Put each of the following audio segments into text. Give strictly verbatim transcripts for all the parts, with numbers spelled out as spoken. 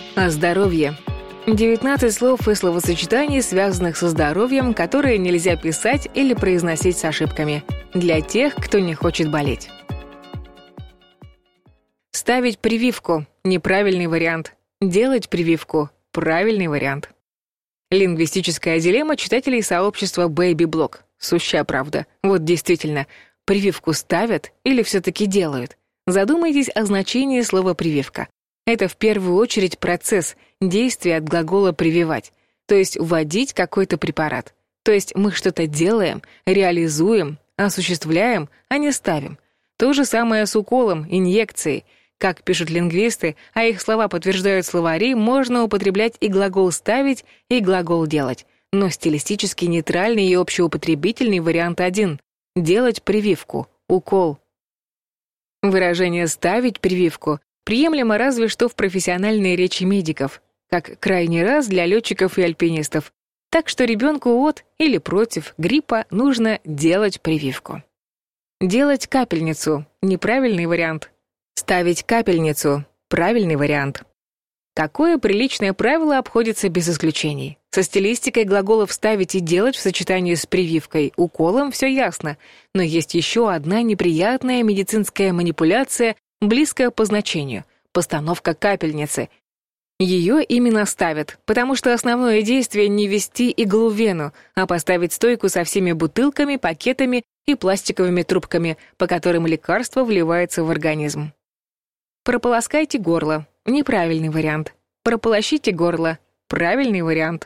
О здоровье. девятнадцать слов и словосочетаний, связанных со здоровьем, которые нельзя писать или произносить с ошибками. Для тех, кто не хочет болеть. Ставить прививку – неправильный вариант. Делать прививку – правильный вариант. Лингвистическая дилемма читателей сообщества Baby Blog. Сущая правда. Вот действительно, прививку ставят или все-таки делают? Задумайтесь о значении слова «прививка». Это в первую очередь процесс, действие от глагола «прививать», то есть вводить какой-то препарат. То есть мы что-то делаем, реализуем, осуществляем, а не ставим. То же самое с уколом, инъекцией. Как пишут лингвисты, а их слова подтверждают словари, можно употреблять и глагол «ставить», и глагол «делать». Но стилистически нейтральный и общеупотребительный вариант один — делать прививку, укол. Выражение «ставить прививку» приемлемо разве что в профессиональной речи медиков, как крайний раз для летчиков и альпинистов. Так что ребенку от или против гриппа нужно делать прививку. Делать капельницу – неправильный вариант. Ставить капельницу – правильный вариант. Такое приличное правило обходится без исключений. Со стилистикой глаголов «ставить» и «делать» в сочетании с прививкой, уколом все ясно. Но есть еще одна неприятная медицинская манипуляция, близкая по значению – постановка капельницы. Ее именно ставят, потому что основное действие не ввести иглу в вену, а поставить стойку со всеми бутылками, пакетами и пластиковыми трубками, по которым лекарство вливается в организм. Прополоскайте горло – неправильный вариант. Прополощите горло – правильный вариант.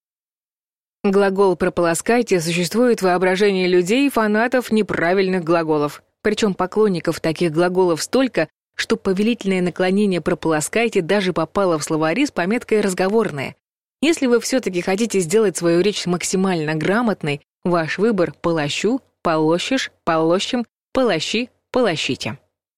Глагол «прополоскайте» существует в воображении людей, фанатов неправильных глаголов. Причем поклонников таких глаголов столько, что повелительное наклонение «прополоскайте» даже попало в словари с пометкой «разговорное». Если вы все-таки хотите сделать свою речь максимально грамотной, ваш выбор «полощу», «полощешь», «полощем», «полощи», «полощите».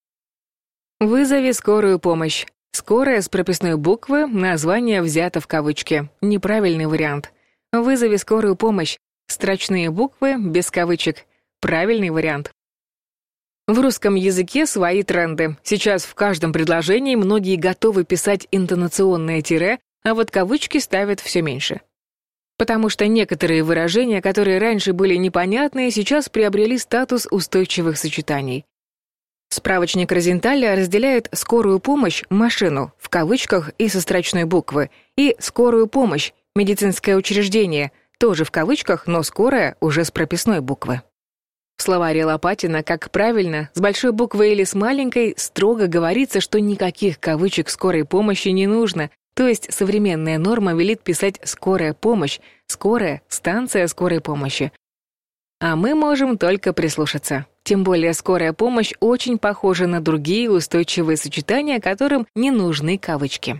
Вызови скорую помощь. Скорая с прописной буквы, название взято в кавычки. Неправильный вариант. Вызови скорую помощь. Строчные буквы, без кавычек. Правильный вариант. В русском языке свои тренды. Сейчас в каждом предложении многие готовы писать интонационное тире, а вот кавычки ставят все меньше. Потому что некоторые выражения, которые раньше были непонятные, сейчас приобрели статус устойчивых сочетаний. Справочник Розенталя разделяет «скорую помощь» — «машину» в кавычках и со строчной буквы, и «скорую помощь» — «медицинское учреждение», тоже в кавычках, но «скорая» уже с прописной буквы. В словаре Лопатина, как правильно, с большой буквы или с маленькой, строго говорится, что никаких кавычек скорой помощи не нужно, то есть современная норма велит писать «скорая помощь», «скорая», «станция скорой помощи». А мы можем только прислушаться. Тем более скорая помощь очень похожа на другие устойчивые сочетания, которым не нужны кавычки.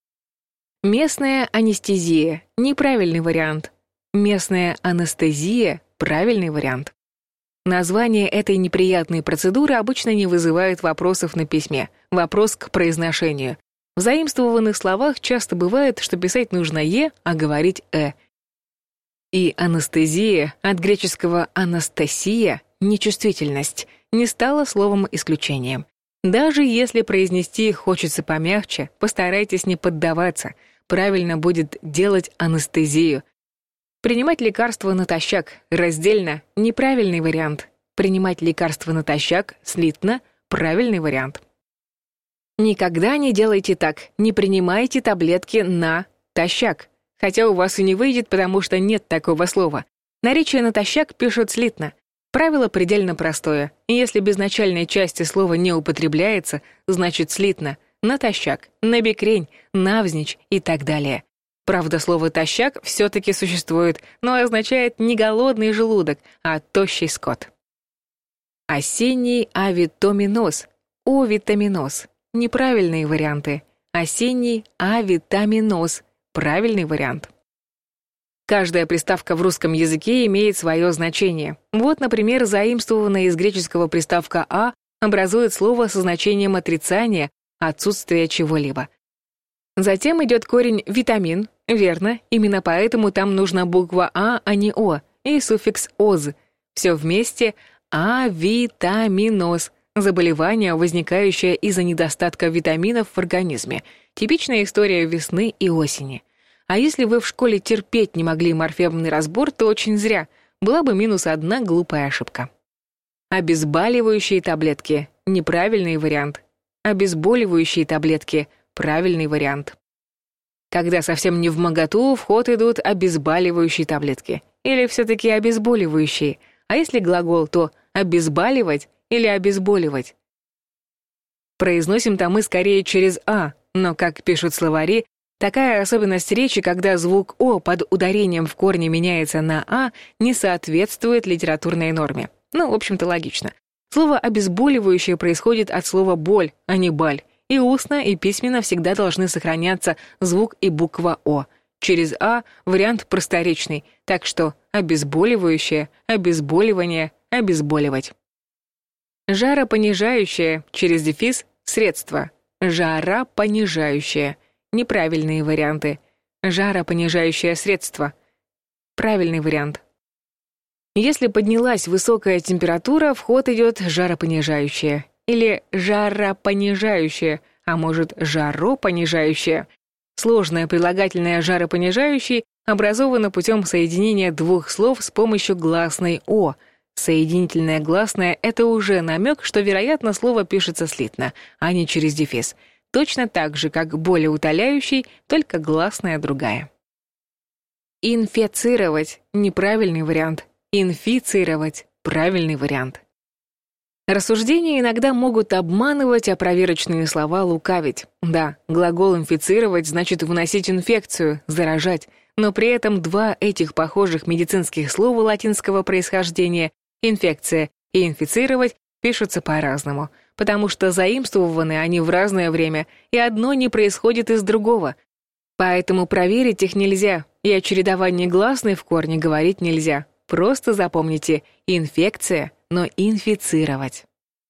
Местная анестезия – неправильный вариант. Местная анестезия – правильный вариант. Название этой неприятной процедуры обычно не вызывает вопросов на письме. Вопрос к произношению. В заимствованных словах часто бывает, что писать нужно «е», а говорить «э». И анестезия, от греческого «анастасия» — нечувствительность, не стала словом исключением. Даже если произнести хочется помягче, постарайтесь не поддаваться. Правильно будет делать анестезию. Принимать лекарства натощак, раздельно — неправильный вариант. Принимать лекарства натощак, слитно — правильный вариант. Никогда не делайте так, не принимайте таблетки натощак. Хотя у вас и не выйдет, потому что нет такого слова. Наречие натощак пишут слитно. Правило предельно простое. Если без начальной части слова не употребляется, значит слитно, натощак, набекрень, навзничь и так далее. Правда, слово «тощак» все-таки существует, но означает не голодный желудок, а тощий скот. Осенний авитаминоз, овитаминоз. Неправильные варианты. Осенний авитаминоз. Правильный вариант. Каждая приставка в русском языке имеет свое значение. Вот, например, заимствованная из греческого приставка «а» образует слово со значением отрицания, отсутствия чего-либо. Затем идет корень «витамин». Верно, именно поэтому там нужна буква «а», а не «о», и суффикс «оз». Все вместе «авитаминоз». заболевание, возникающее из-за недостатка витаминов в организме. Типичная история весны и осени. А если вы в школе терпеть не могли морфемный разбор, то очень зря. Была бы минус одна глупая ошибка. Обезболивающие таблетки – неправильный вариант. Обезболивающие таблетки – правильный вариант. Когда совсем не вмоготу, в ход идут обезболивающие таблетки. Или все-таки обезболивающие. А если глагол, то обезболивать или обезболивать. Произносим-то мы скорее через «а», но, как пишут словари, такая особенность речи, когда звук «о» под ударением в корне меняется на «а», не соответствует литературной норме. Ну, в общем-то, логично. Слово «обезболивающее» происходит от слова «боль», а не «баль». И устно, и письменно всегда должны сохраняться звук и буква «о». Через «а» вариант просторечный, так что обезболивающее, обезболивание, обезболивать. Жаропонижающее, через дефис, средство. Жаропонижающее. Неправильные варианты. Жаропонижающее средство. Правильный вариант. Если поднялась высокая температура, в ход идет жаропонижающее. Или жаропонижающее, а может жаропонижающее. Сложное прилагательное жаропонижающий образовано путем соединения двух слов с помощью гласной «о». Соединительное гласное — это уже намек, что, вероятно, слово пишется слитно, а не через дефис. Точно так же, как болеутоляющий, только гласная другая. Инфицировать — неправильный вариант. Инфицировать — правильный вариант. Рассуждения иногда могут обманывать, а проверочные слова лукавить. Да, глагол «инфицировать» значит вносить инфекцию, заражать, но при этом два этих похожих медицинских слова латинского происхождения «инфекция» и «инфицировать» пишутся по-разному, потому что заимствованы они в разное время, и одно не происходит из другого. Поэтому проверить их нельзя, и о чередовании гласной в корне говорить нельзя. Просто запомните «инфекция», но инфицировать.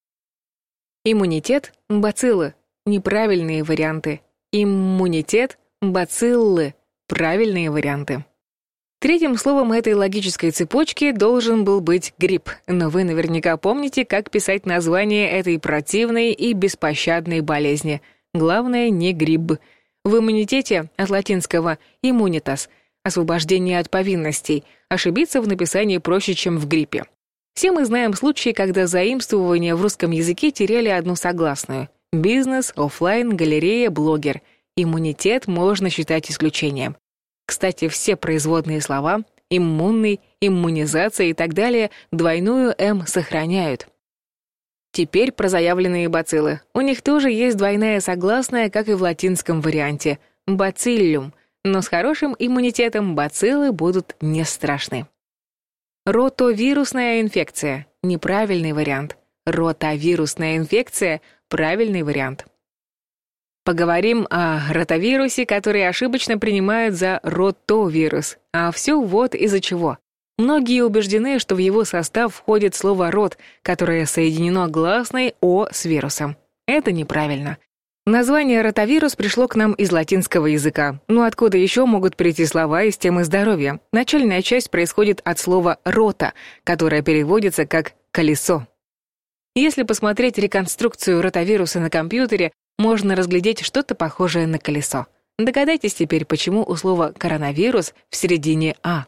Иммунитет, бациллы — неправильные варианты. Иммунитет, бациллы — правильные варианты. Третьим словом этой логической цепочки должен был быть грипп, но вы наверняка помните, как писать название этой противной и беспощадной болезни. Главное, не гриб. В иммунитете от латинского «immunitas» — освобождение от повинностей. Ошибиться в написании проще, чем в гриппе. Все мы знаем случаи, когда заимствования в русском языке теряли одну согласную. Бизнес, офлайн, галерея, блогер. Иммунитет можно считать исключением. Кстати, все производные слова — иммунный, иммунизация и так далее — двойную «м» сохраняют. Теперь про заявленные бациллы. У них тоже есть двойная согласная, как и в латинском варианте — бациллюм, но с хорошим иммунитетом бациллы будут не страшны. Ротовирусная инфекция — неправильный вариант. Ротавирусная инфекция — правильный вариант. Поговорим о ротавирусе, который ошибочно принимают за ротовирус. А все вот из-за чего. Многие убеждены, что в его состав входит слово «рот», которое соединено гласной «о» с вирусом. Это неправильно. Название ротавирус пришло к нам из латинского языка. Но откуда еще могут прийти слова из темы здоровья? Начальная часть происходит от слова «рота», которое переводится как «колесо». Если посмотреть реконструкцию ротавируса на компьютере, можно разглядеть что-то похожее на колесо. Догадайтесь теперь, почему у слова «коронавирус» в середине «а».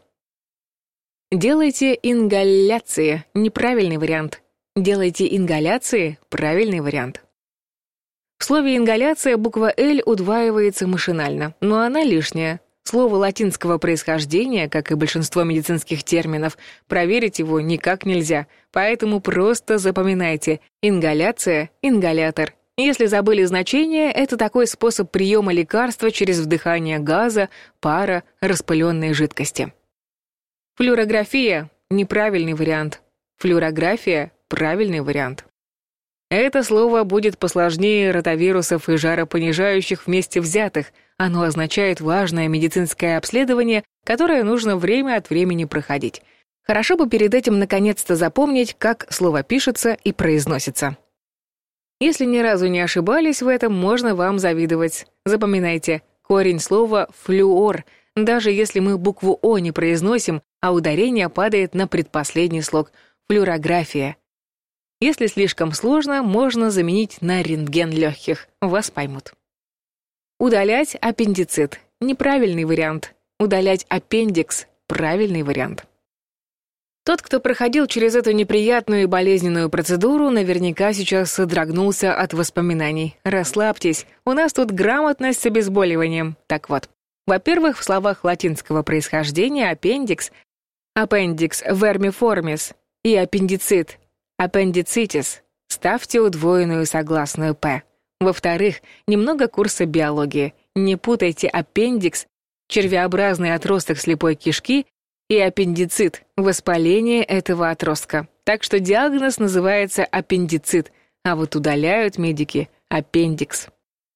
Делайте ингаляции — неправильный вариант. Делайте ингаляции — правильный вариант. В слове «ингаляция» буква «л» удваивается машинально, но она лишняя. Слово латинского происхождения, как и большинство медицинских терминов, проверить его никак нельзя, поэтому просто запоминайте: ингаляция, ингалятор. Если забыли значение, это такой способ приема лекарства через вдыхание газа, пара, распыленной жидкости. Флюорография — неправильный вариант. Флюорография — правильный вариант. Это слово будет посложнее ротавирусов и жаропонижающих вместе взятых. Оно означает важное медицинское обследование, которое нужно время от времени проходить. Хорошо бы перед этим наконец-то запомнить, как слово пишется и произносится. Если ни разу не ошибались в этом, можно вам завидовать. Запоминайте, корень слова «флюор», даже если мы букву «о» не произносим, а ударение падает на предпоследний слог — флюорография. Если слишком сложно, можно заменить на рентген легких. Вас поймут. Удалять аппендицит. Неправильный вариант. Удалять аппендикс. Правильный вариант. Тот, кто проходил через эту неприятную и болезненную процедуру, наверняка сейчас содрогнулся от воспоминаний. Расслабьтесь, у нас тут грамотность с обезболиванием. Так вот, во-первых, в словах латинского происхождения аппендикс, appendix vermiformis и аппендицит, appendicitis, ставьте удвоенную согласную «п». Во-вторых, немного курса биологии. Не путайте аппендикс, червеобразный отросток слепой кишки, и аппендицит – воспаление этого отростка. Так что диагноз называется аппендицит, а вот удаляют медики аппендикс.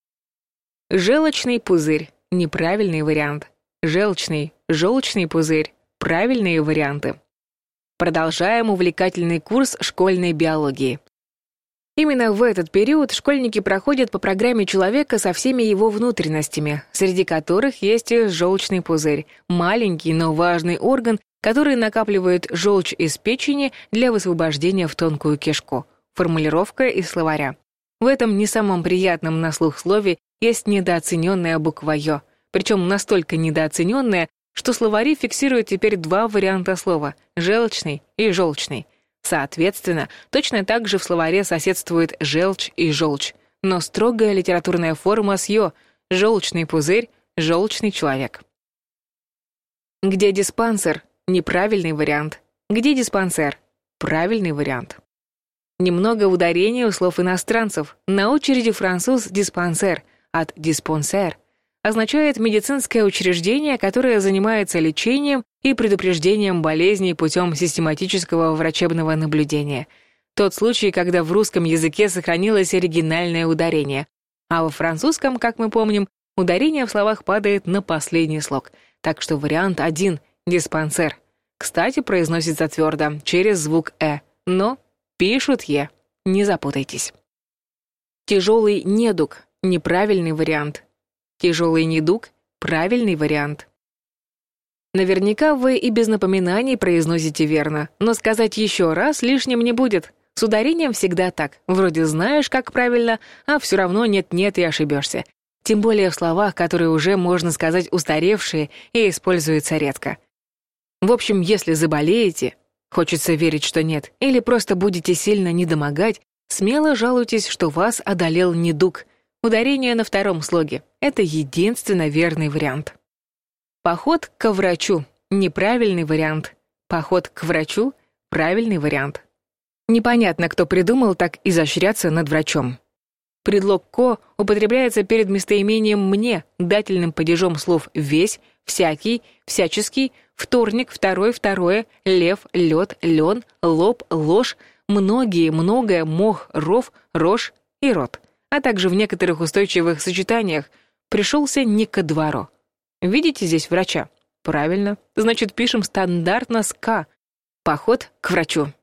Желчный пузырь – неправильный вариант. Желчный, желчный пузырь – правильные варианты. Продолжаем увлекательный курс школьной биологии. Именно в этот период школьники проходят по программе человека со всеми его внутренностями, среди которых есть и желчный пузырь, маленький, но важный орган, который накапливает желчь из печени для высвобождения в тонкую кишку. Формулировка из словаря. В этом не самом приятном на слух слове есть недооцененная буква «ё», причем настолько недооцененная, что словари фиксируют теперь два варианта слова – желчный и желчный. Соответственно, точно так же в словаре соседствует желчь и желчь, но строгая литературная форма с «ё» — желчный пузырь, желчный человек. Где диспансер? Неправильный вариант. Где диспансер? Правильный вариант. Немного ударения у слов иностранцев. На очереди француз диспансер от диспансер означает медицинское учреждение, которое занимается лечением и предупреждением болезней путем систематического врачебного наблюдения. Тот случай, когда в русском языке сохранилось оригинальное ударение, а во французском, как мы помним, ударение в словах падает на последний слог. Так что вариант один — диспансер. Кстати, произносится твердо, через звук «э», но пишут «е». Не запутайтесь. Тяжелый недуг — неправильный вариант. Тяжелый недуг — правильный вариант. Наверняка вы и без напоминаний произносите верно, но сказать еще раз лишним не будет. С ударением всегда так. Вроде знаешь, как правильно, а все равно нет-нет и ошибешься. Тем более в словах, которые уже, можно сказать, устаревшие и используются редко. В общем, если заболеете, хочется верить, что нет, или просто будете сильно недомогать, смело жалуйтесь, что вас одолел недуг. Ударение на втором слоге — это единственно верный вариант. Поход к врачу — неправильный вариант. Поход к врачу — правильный вариант. Непонятно, кто придумал так изощряться над врачом. Предлог «ко» употребляется перед местоимением «мне», дательным падежом слов «весь», «всякий», «всяческий», «вторник», «второй», «второе», «лев», «лед», «лен», «лоб», «ложь», «многие», «многое», «мох», «ров», «рожь» и «рот», а также в некоторых устойчивых сочетаниях «пришелся не ко двору». Видите здесь врача? Правильно. Значит, пишем стандартно с «к». Поход к врачу.